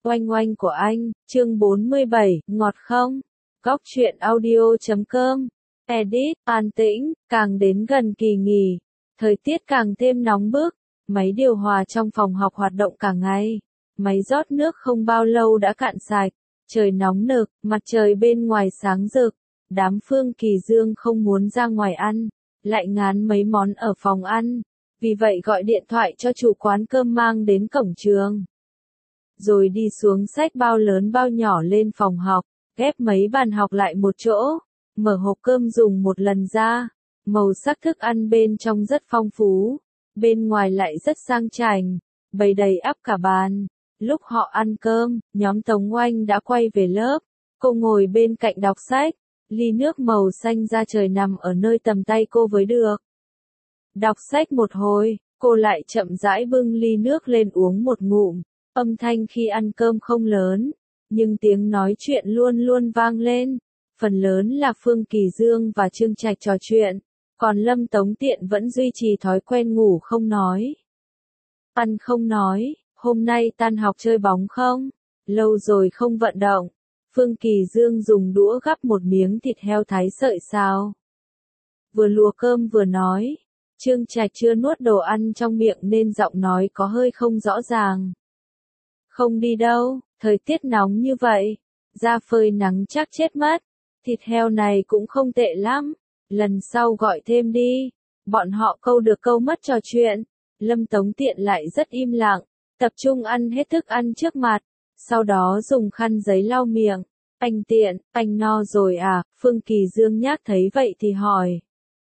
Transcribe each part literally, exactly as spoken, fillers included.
Oanh oanh của anh, chương bốn mươi bảy, ngọt không? Góc truyện audio chấm com. Edit, an tĩnh, càng đến gần kỳ nghỉ, thời tiết càng thêm nóng bức, máy điều hòa trong phòng học hoạt động cả ngày. Máy rót nước không bao lâu đã cạn sạch, trời nóng nực, mặt trời bên ngoài sáng rực. Đám Phương Kỳ Dương không muốn ra ngoài ăn, lại ngán mấy món ở phòng ăn, vì vậy gọi điện thoại cho chủ quán cơm mang đến cổng trường. Rồi đi xuống xách bao lớn bao nhỏ lên phòng học, ghép mấy bàn học lại một chỗ, mở hộp cơm dùng một lần ra. Màu sắc thức ăn bên trong rất phong phú, bên ngoài lại rất sang chảnh, bày đầy ắp cả bàn. Lúc họ ăn cơm, nhóm Tống Oanh đã quay về lớp, cô ngồi bên cạnh đọc sách, ly nước màu xanh da trời nằm ở nơi tầm tay cô với được. Đọc sách một hồi, cô lại chậm rãi bưng ly nước lên uống một ngụm. Âm thanh khi ăn cơm không lớn, nhưng tiếng nói chuyện luôn luôn vang lên. Phần lớn là Phương Kỳ Dương và Trương Trạch trò chuyện, còn Lâm Tống Tiện vẫn duy trì thói quen ngủ không nói. Ăn không nói, hôm nay tan học chơi bóng không? Lâu rồi không vận động. Phương Kỳ Dương dùng đũa gắp một miếng thịt heo thái sợi xào. Vừa lùa cơm vừa nói, Trương Trạch chưa nuốt đồ ăn trong miệng nên giọng nói có hơi không rõ ràng. Không đi đâu, thời tiết nóng như vậy, ra phơi nắng chắc chết mất. Thịt heo này cũng không tệ lắm, lần sau gọi thêm đi. Bọn họ câu được câu mất trò chuyện. Lâm Tống Tiện lại rất im lặng, tập trung ăn hết thức ăn trước mặt, sau đó dùng khăn giấy lau miệng. Anh Tiện, anh no rồi à? Phương Kỳ Dương nhác thấy vậy thì hỏi.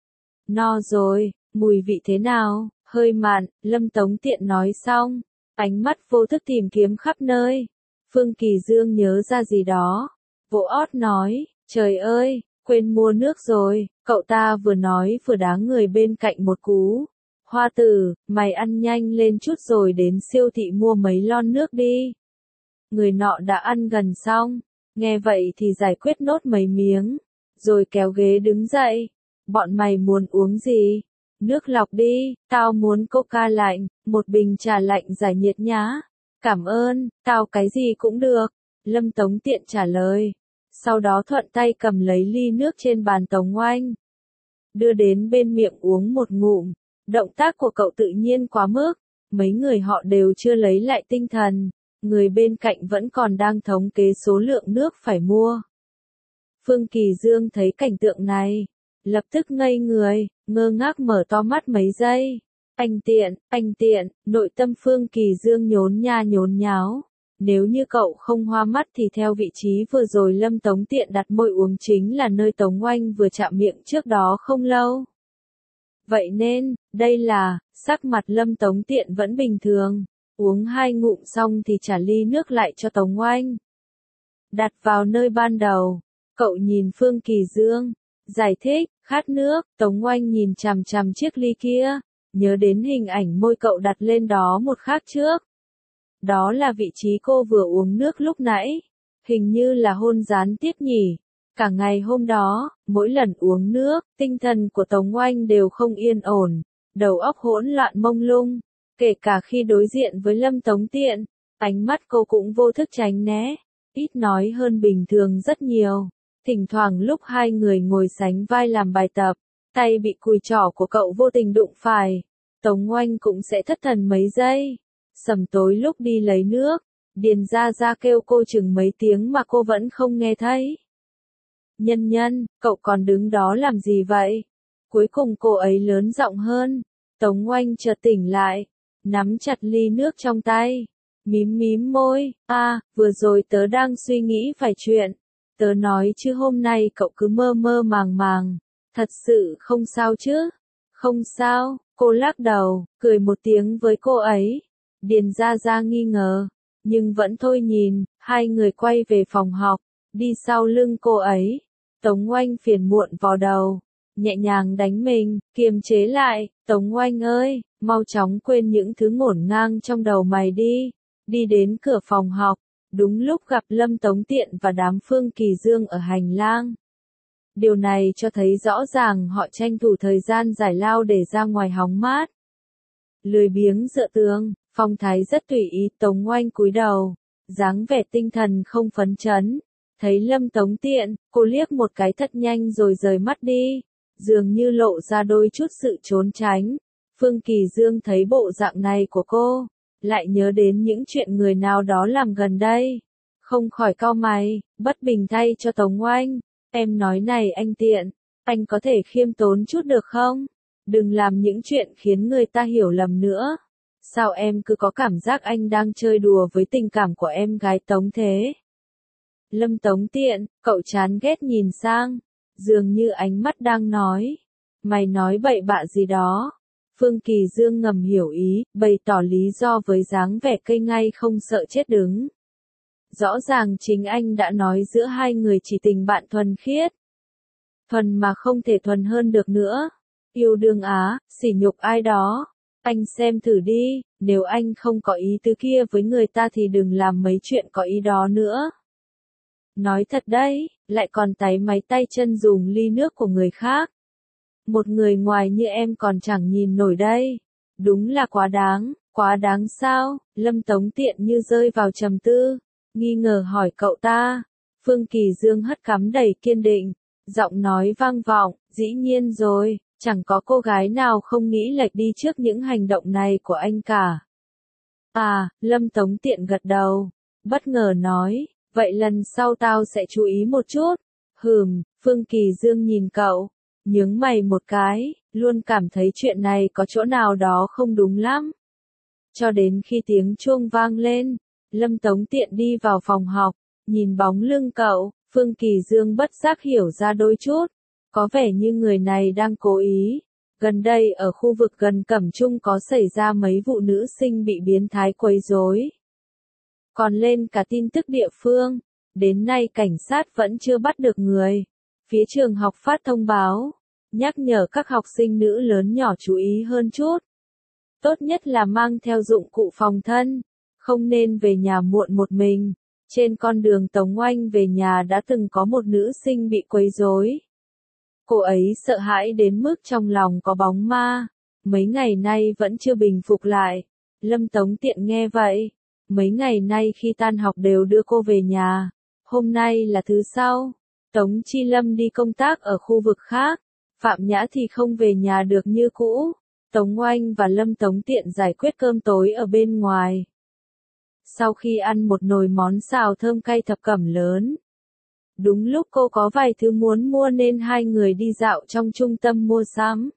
No rồi, mùi vị thế nào? Hơi mặn, Lâm Tống Tiện nói xong, ánh mắt vô thức tìm kiếm khắp nơi. Phương Kỳ Dương nhớ ra gì đó, vỗ ót nói, trời ơi, quên mua nước rồi. Cậu ta vừa nói vừa đá người bên cạnh một cú. Hoa Tử, mày ăn nhanh lên chút rồi đến siêu thị mua mấy lon nước đi. Người nọ đã ăn gần xong, nghe vậy thì giải quyết nốt mấy miếng, rồi kéo ghế đứng dậy. Bọn mày muốn uống gì? Nước lọc đi, tao muốn coca lạnh, một bình trà lạnh giải nhiệt nhá. Cảm ơn, tao cái gì cũng được. Lâm Tống Tiện trả lời. Sau đó thuận tay cầm lấy ly nước trên bàn Tống Oanh, đưa đến bên miệng uống một ngụm. Động tác của cậu tự nhiên quá mức, mấy người họ đều chưa lấy lại tinh thần, người bên cạnh vẫn còn đang thống kê số lượng nước phải mua. Phương Kỳ Dương thấy cảnh tượng này, lập tức ngây người, ngơ ngác mở to mắt mấy giây. Anh Tiện, anh Tiện, nội tâm Phương Kỳ Dương nhốn nha nhốn nháo. Nếu như cậu không hoa mắt thì theo vị trí vừa rồi Lâm Tống Tiện đặt môi uống chính là nơi Tống Oanh vừa chạm miệng trước đó không lâu. Vậy nên, đây là, sắc mặt Lâm Tống Tiện vẫn bình thường, uống hai ngụm xong thì trả ly nước lại cho Tống Oanh. Đặt vào nơi ban đầu, cậu nhìn Phương Kỳ Dương, giải thích, khát nước. Tống Oanh nhìn chằm chằm chiếc ly kia, nhớ đến hình ảnh môi cậu đặt lên đó một khắc trước. Đó là vị trí cô vừa uống nước lúc nãy, hình như là hôn gián tiếp nhỉ. Cả ngày hôm đó, mỗi lần uống nước, tinh thần của Tống Oanh đều không yên ổn, đầu óc hỗn loạn mông lung, kể cả khi đối diện với Lâm Tống Tiện, ánh mắt cô cũng vô thức tránh né, ít nói hơn bình thường rất nhiều. Thỉnh thoảng lúc hai người ngồi sánh vai làm bài tập, tay bị cùi trỏ của cậu vô tình đụng phải, Tống Oanh cũng sẽ thất thần mấy giây. Sầm tối lúc đi lấy nước, Điền Gia Gia kêu cô chừng mấy tiếng mà cô vẫn không nghe thấy. Nhân Nhân, cậu còn đứng đó làm gì vậy? Cuối cùng cô ấy lớn giọng hơn. Tống Oanh chợt tỉnh lại, nắm chặt ly nước trong tay, mím mím môi. A, à, vừa rồi tớ đang suy nghĩ vài chuyện. Tớ nói chứ hôm nay cậu cứ mơ mơ màng màng. Thật sự không sao chứ? Không sao, cô lắc đầu, cười một tiếng với cô ấy. Điền Gia Gia nghi ngờ, nhưng vẫn thôi nhìn. Hai người quay về phòng học, đi sau lưng cô ấy. Tống Oanh phiền muộn vò đầu, nhẹ nhàng đánh mình, kiềm chế lại. Tống Oanh ơi, mau chóng quên những thứ ngổn ngang trong đầu mày đi. Đi đến cửa phòng học, đúng lúc gặp Lâm Tống Tiện và đám Phương Kỳ Dương ở hành lang. Điều này cho thấy rõ ràng họ tranh thủ thời gian giải lao để ra ngoài hóng mát. Lười biếng dựa tường, phong thái rất tùy ý. Tống Oanh cúi đầu, dáng vẻ tinh thần không phấn chấn. Thấy Lâm Tống Tiện, cô liếc một cái thật nhanh rồi rời mắt đi, dường như lộ ra đôi chút sự trốn tránh. Phương Kỳ Dương thấy bộ dạng này của cô, lại nhớ đến những chuyện người nào đó làm gần đây. Không khỏi cau mày, bất bình thay cho Tống Oanh. Em nói này anh Tiện, anh có thể khiêm tốn chút được không? Đừng làm những chuyện khiến người ta hiểu lầm nữa. Sao em cứ có cảm giác anh đang chơi đùa với tình cảm của em gái Tống thế? Lâm Tống Tiện, cậu chán ghét nhìn sang, dường như ánh mắt đang nói, mày nói bậy bạ gì đó. Phương Kỳ Dương ngầm hiểu ý, bày tỏ lý do với dáng vẻ cây ngay không sợ chết đứng. Rõ ràng chính anh đã nói giữa hai người chỉ tình bạn thuần khiết. Thuần mà không thể thuần hơn được nữa. Yêu đương á, sỉ nhục ai đó. Anh xem thử đi, nếu anh không có ý tứ kia với người ta thì đừng làm mấy chuyện có ý đó nữa. Nói thật đấy, lại còn táy máy tay chân dùng ly nước của người khác. Một người ngoài như em còn chẳng nhìn nổi đây. Đúng là quá đáng, quá đáng sao? Lâm Tống Tiện như rơi vào trầm tư, nghi ngờ hỏi cậu ta. Phương Kỳ Dương hất cắm đầy kiên định, giọng nói vang vọng, dĩ nhiên rồi, chẳng có cô gái nào không nghĩ lệch đi trước những hành động này của anh cả. À, Lâm Tống Tiện gật đầu, bất ngờ nói, vậy lần sau tao sẽ chú ý một chút. Hừm, Phương Kỳ Dương nhìn cậu, nhướng mày một cái, luôn cảm thấy chuyện này có chỗ nào đó không đúng lắm. Cho đến khi tiếng chuông vang lên, Lâm Tống Tiện đi vào phòng học, nhìn bóng lưng cậu, Phương Kỳ Dương bất giác hiểu ra đôi chút, có vẻ như người này đang cố ý. Gần đây ở khu vực gần Cẩm Trung có xảy ra mấy vụ nữ sinh bị biến thái quấy rối. Còn lên cả tin tức địa phương, đến nay cảnh sát vẫn chưa bắt được người. Phía trường học phát thông báo, nhắc nhở các học sinh nữ lớn nhỏ chú ý hơn chút. Tốt nhất là mang theo dụng cụ phòng thân, không nên về nhà muộn một mình. Trên con đường Tống Oanh về nhà đã từng có một nữ sinh bị quấy rối. Cô ấy sợ hãi đến mức trong lòng có bóng ma, mấy ngày nay vẫn chưa bình phục lại. Lâm Tống Tiện nghe vậy, mấy ngày nay khi tan học đều đưa cô về nhà. Hôm nay là thứ Sáu, Tống Chi Lâm đi công tác ở khu vực khác, Phạm Nhã thì không về nhà được như cũ. Tống Oanh và Lâm Tống Tiện giải quyết cơm tối ở bên ngoài. Sau khi ăn một nồi món xào thơm cay thập cẩm lớn, đúng lúc cô có vài thứ muốn mua nên hai người đi dạo trong trung tâm mua sắm.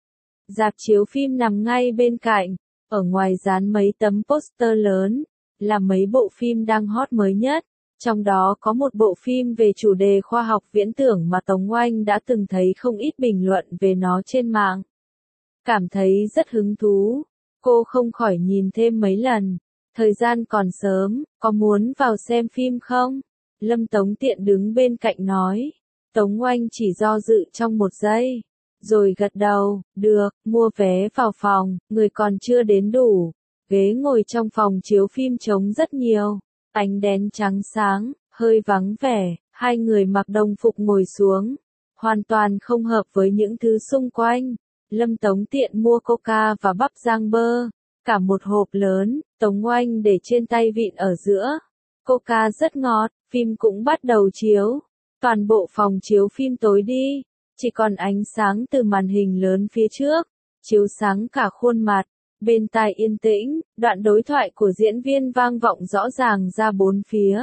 Rạp chiếu phim nằm ngay bên cạnh, ở ngoài dán mấy tấm poster lớn, là mấy bộ phim đang hot mới nhất. Trong đó có một bộ phim về chủ đề khoa học viễn tưởng mà Tống Oanh đã từng thấy không ít bình luận về nó trên mạng. Cảm thấy rất hứng thú, cô không khỏi nhìn thêm mấy lần. Thời gian còn sớm, có muốn vào xem phim không? Lâm Tống Tiện đứng bên cạnh nói. Tống Oanh chỉ do dự trong một giây, rồi gật đầu, được, mua vé vào phòng, người còn chưa đến đủ. Ghế ngồi trong phòng chiếu phim trống rất nhiều, ánh đèn trắng sáng, hơi vắng vẻ, hai người mặc đồng phục ngồi xuống, hoàn toàn không hợp với những thứ xung quanh. Lâm Tống Tiện mua coca và bắp rang bơ, cả một hộp lớn, Tống Oanh để trên tay vịn ở giữa. Coca rất ngọt, phim cũng bắt đầu chiếu. Toàn bộ phòng chiếu phim tối đi, chỉ còn ánh sáng từ màn hình lớn phía trước, chiếu sáng cả khuôn mặt. Bên tai yên tĩnh, đoạn đối thoại của diễn viên vang vọng rõ ràng ra bốn phía.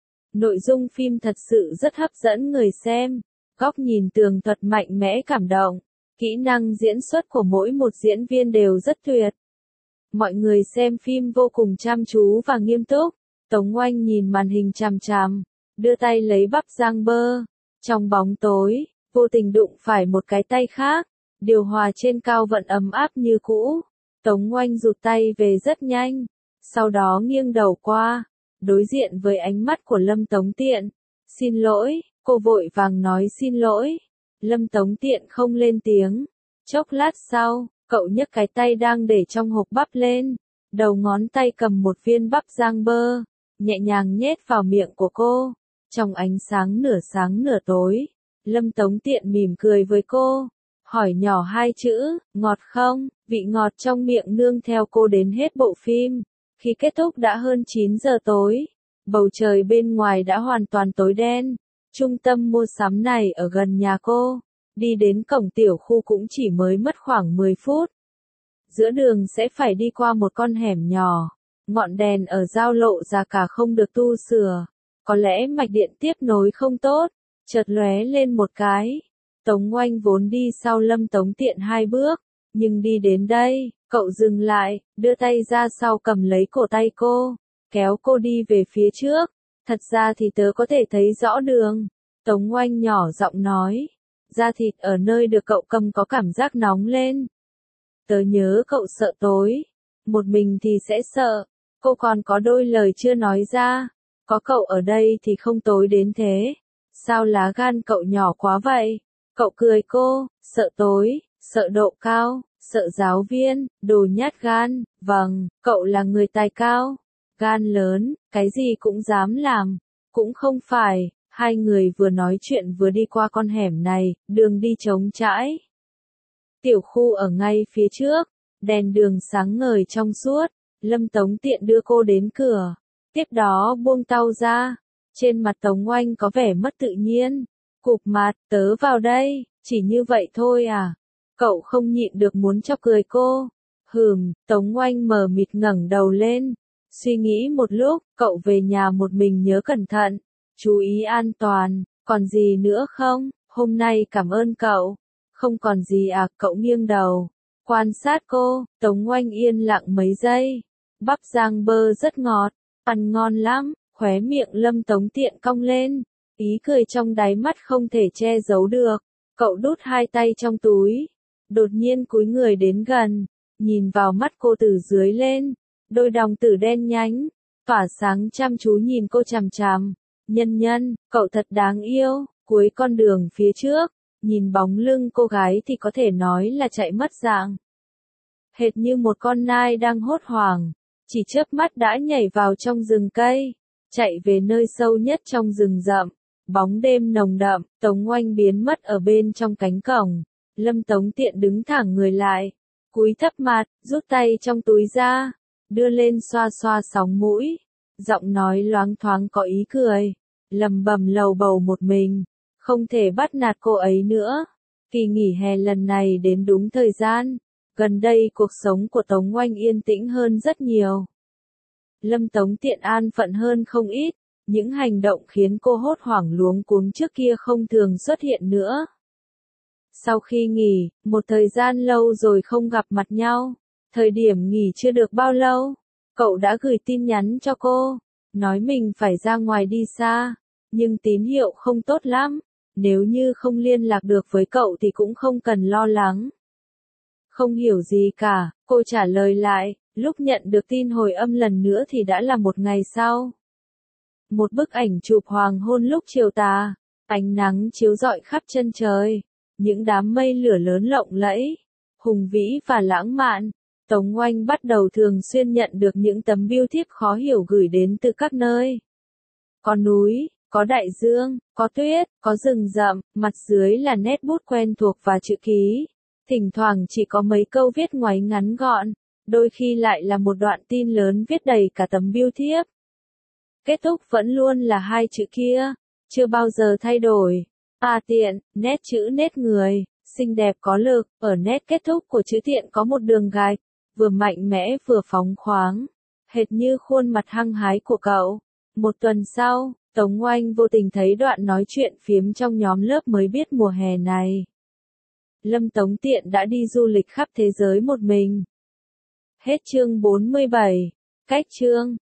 Nội dung phim thật sự rất hấp dẫn người xem, góc nhìn tường thuật mạnh mẽ cảm động, kỹ năng diễn xuất của mỗi một diễn viên đều rất tuyệt. Mọi người xem phim vô cùng chăm chú và nghiêm túc. Tống Oanh nhìn màn hình chằm chằm, đưa tay lấy bắp rang bơ. Trong bóng tối, vô tình đụng phải một cái tay khác, điều hòa trên cao vẫn ấm áp như cũ. Tống Oanh rụt tay về rất nhanh, sau đó nghiêng đầu qua, đối diện với ánh mắt của Lâm Tống Tiện. Xin lỗi, cô vội vàng nói xin lỗi. Lâm Tống Tiện không lên tiếng. Chốc lát sau, cậu nhấc cái tay đang để trong hộp bắp lên, đầu ngón tay cầm một viên bắp rang bơ, nhẹ nhàng nhét vào miệng của cô. Trong ánh sáng nửa sáng nửa tối, Lâm Tống Tiện mỉm cười với cô, hỏi nhỏ hai chữ, ngọt không? Vị ngọt trong miệng nương theo cô đến hết bộ phim. Khi kết thúc đã hơn chín giờ tối, Bầu trời bên ngoài đã hoàn toàn tối đen. Trung tâm mua sắm này ở gần nhà cô. Đi đến cổng tiểu khu cũng chỉ mới mất khoảng mười phút. Giữa đường sẽ phải đi qua một con hẻm nhỏ. Ngọn đèn ở giao lộ già cả không được tu sửa. Có lẽ mạch điện tiếp nối không tốt. Chợt lóe lên một cái. Tống Oanh vốn đi sau Lâm Tống Tiện hai bước. Nhưng đi đến đây, cậu dừng lại, đưa tay ra sau cầm lấy cổ tay cô. Kéo cô đi về phía trước. Thật ra thì tớ có thể thấy rõ đường. Tống Oanh nhỏ giọng nói. Da thịt ở nơi được cậu cầm có cảm giác nóng lên. Tớ nhớ cậu sợ tối. Một mình thì sẽ sợ. Cô còn có đôi lời chưa nói ra. Có cậu ở đây thì không tối đến thế. Sao lá gan cậu nhỏ quá vậy? Cậu cười cô, sợ tối, sợ độ cao, sợ giáo viên, đồ nhát gan. Vâng, cậu là người tài cao. Gan lớn, cái gì cũng dám làm. Cũng không phải. Hai người vừa nói chuyện vừa đi qua con hẻm này, đường đi trống trải. Tiểu khu ở ngay phía trước, đèn đường sáng ngời trong suốt, Lâm Tống Tiện đưa cô đến cửa, tiếp đó buông tau ra, trên mặt Tống Oanh có vẻ mất tự nhiên, cụp mặt, tớ vào đây, chỉ như vậy thôi à, cậu không nhịn được muốn chọc cười cô, hừm, Tống Oanh mờ mịt ngẩng đầu lên, suy nghĩ một lúc, cậu về nhà một mình nhớ cẩn thận, chú ý an toàn, còn gì nữa không, hôm nay cảm ơn cậu. Không còn gì à, cậu nghiêng đầu. Quan sát cô, Tống Oanh yên lặng mấy giây. Bắp rang bơ rất ngọt, ăn ngon lắm, khóe miệng Lâm Tống Tiện cong lên. Ý cười trong đáy mắt không thể che giấu được. Cậu đút hai tay trong túi. Đột nhiên cúi người đến gần. Nhìn vào mắt cô từ dưới lên. Đôi đồng tử đen nhánh. Tỏa sáng chăm chú nhìn cô chằm chằm. Nhân nhân, cậu thật đáng yêu. Cuối con đường phía trước. Nhìn bóng lưng cô gái thì có thể nói là chạy mất dạng. Hệt như một con nai đang hốt hoảng, chỉ chớp mắt đã nhảy vào trong rừng cây, chạy về nơi sâu nhất trong rừng rậm. Bóng đêm nồng đậm, Tống Oanh biến mất ở bên trong cánh cổng. Lâm Tống Tiện đứng thẳng người lại, cúi thấp mặt, rút tay trong túi ra, đưa lên xoa xoa sóng mũi, giọng nói loáng thoáng có ý cười, lầm bầm lầu bầu một mình. Không thể bắt nạt cô ấy nữa. Kỳ nghỉ hè lần này đến đúng thời gian. Gần đây cuộc sống của Tống Oanh yên tĩnh hơn rất nhiều. Lâm Tống Tiện an phận hơn không ít. Những hành động khiến cô hốt hoảng luống cuống trước kia không thường xuất hiện nữa. Sau khi nghỉ, một thời gian lâu rồi không gặp mặt nhau. Thời điểm nghỉ chưa được bao lâu, cậu đã gửi tin nhắn cho cô. Nói mình phải ra ngoài đi xa. Nhưng tín hiệu không tốt lắm. Nếu như không liên lạc được với cậu thì cũng không cần lo lắng. Không hiểu gì cả, cô trả lời lại, lúc nhận được tin hồi âm lần nữa thì đã là một ngày sau. Một bức ảnh chụp hoàng hôn lúc chiều tà, ánh nắng chiếu rọi khắp chân trời, những đám mây lửa lớn lộng lẫy, hùng vĩ và lãng mạn. Tống Oanh bắt đầu thường xuyên nhận được những tấm bưu thiếp khó hiểu gửi đến từ các nơi. Có núi, có đại dương, có tuyết, có rừng rậm, mặt dưới là nét bút quen thuộc và chữ ký. Thỉnh thoảng chỉ có mấy câu viết ngoáy ngắn gọn, đôi khi lại là một đoạn tin lớn viết đầy cả tấm bưu thiếp. Kết thúc vẫn luôn là hai chữ kia, chưa bao giờ thay đổi. À Tiện, nét chữ nét người, xinh đẹp có lực, ở nét kết thúc của chữ Tiện có một đường gạch, vừa mạnh mẽ vừa phóng khoáng, hệt như khuôn mặt hăng hái của cậu. Một tuần sau, Tống Oanh vô tình thấy đoạn nói chuyện phiếm trong nhóm lớp mới biết mùa hè này. Lâm Tống Tiện đã đi du lịch khắp thế giới một mình. Hết chương bốn mươi bảy. Cách chương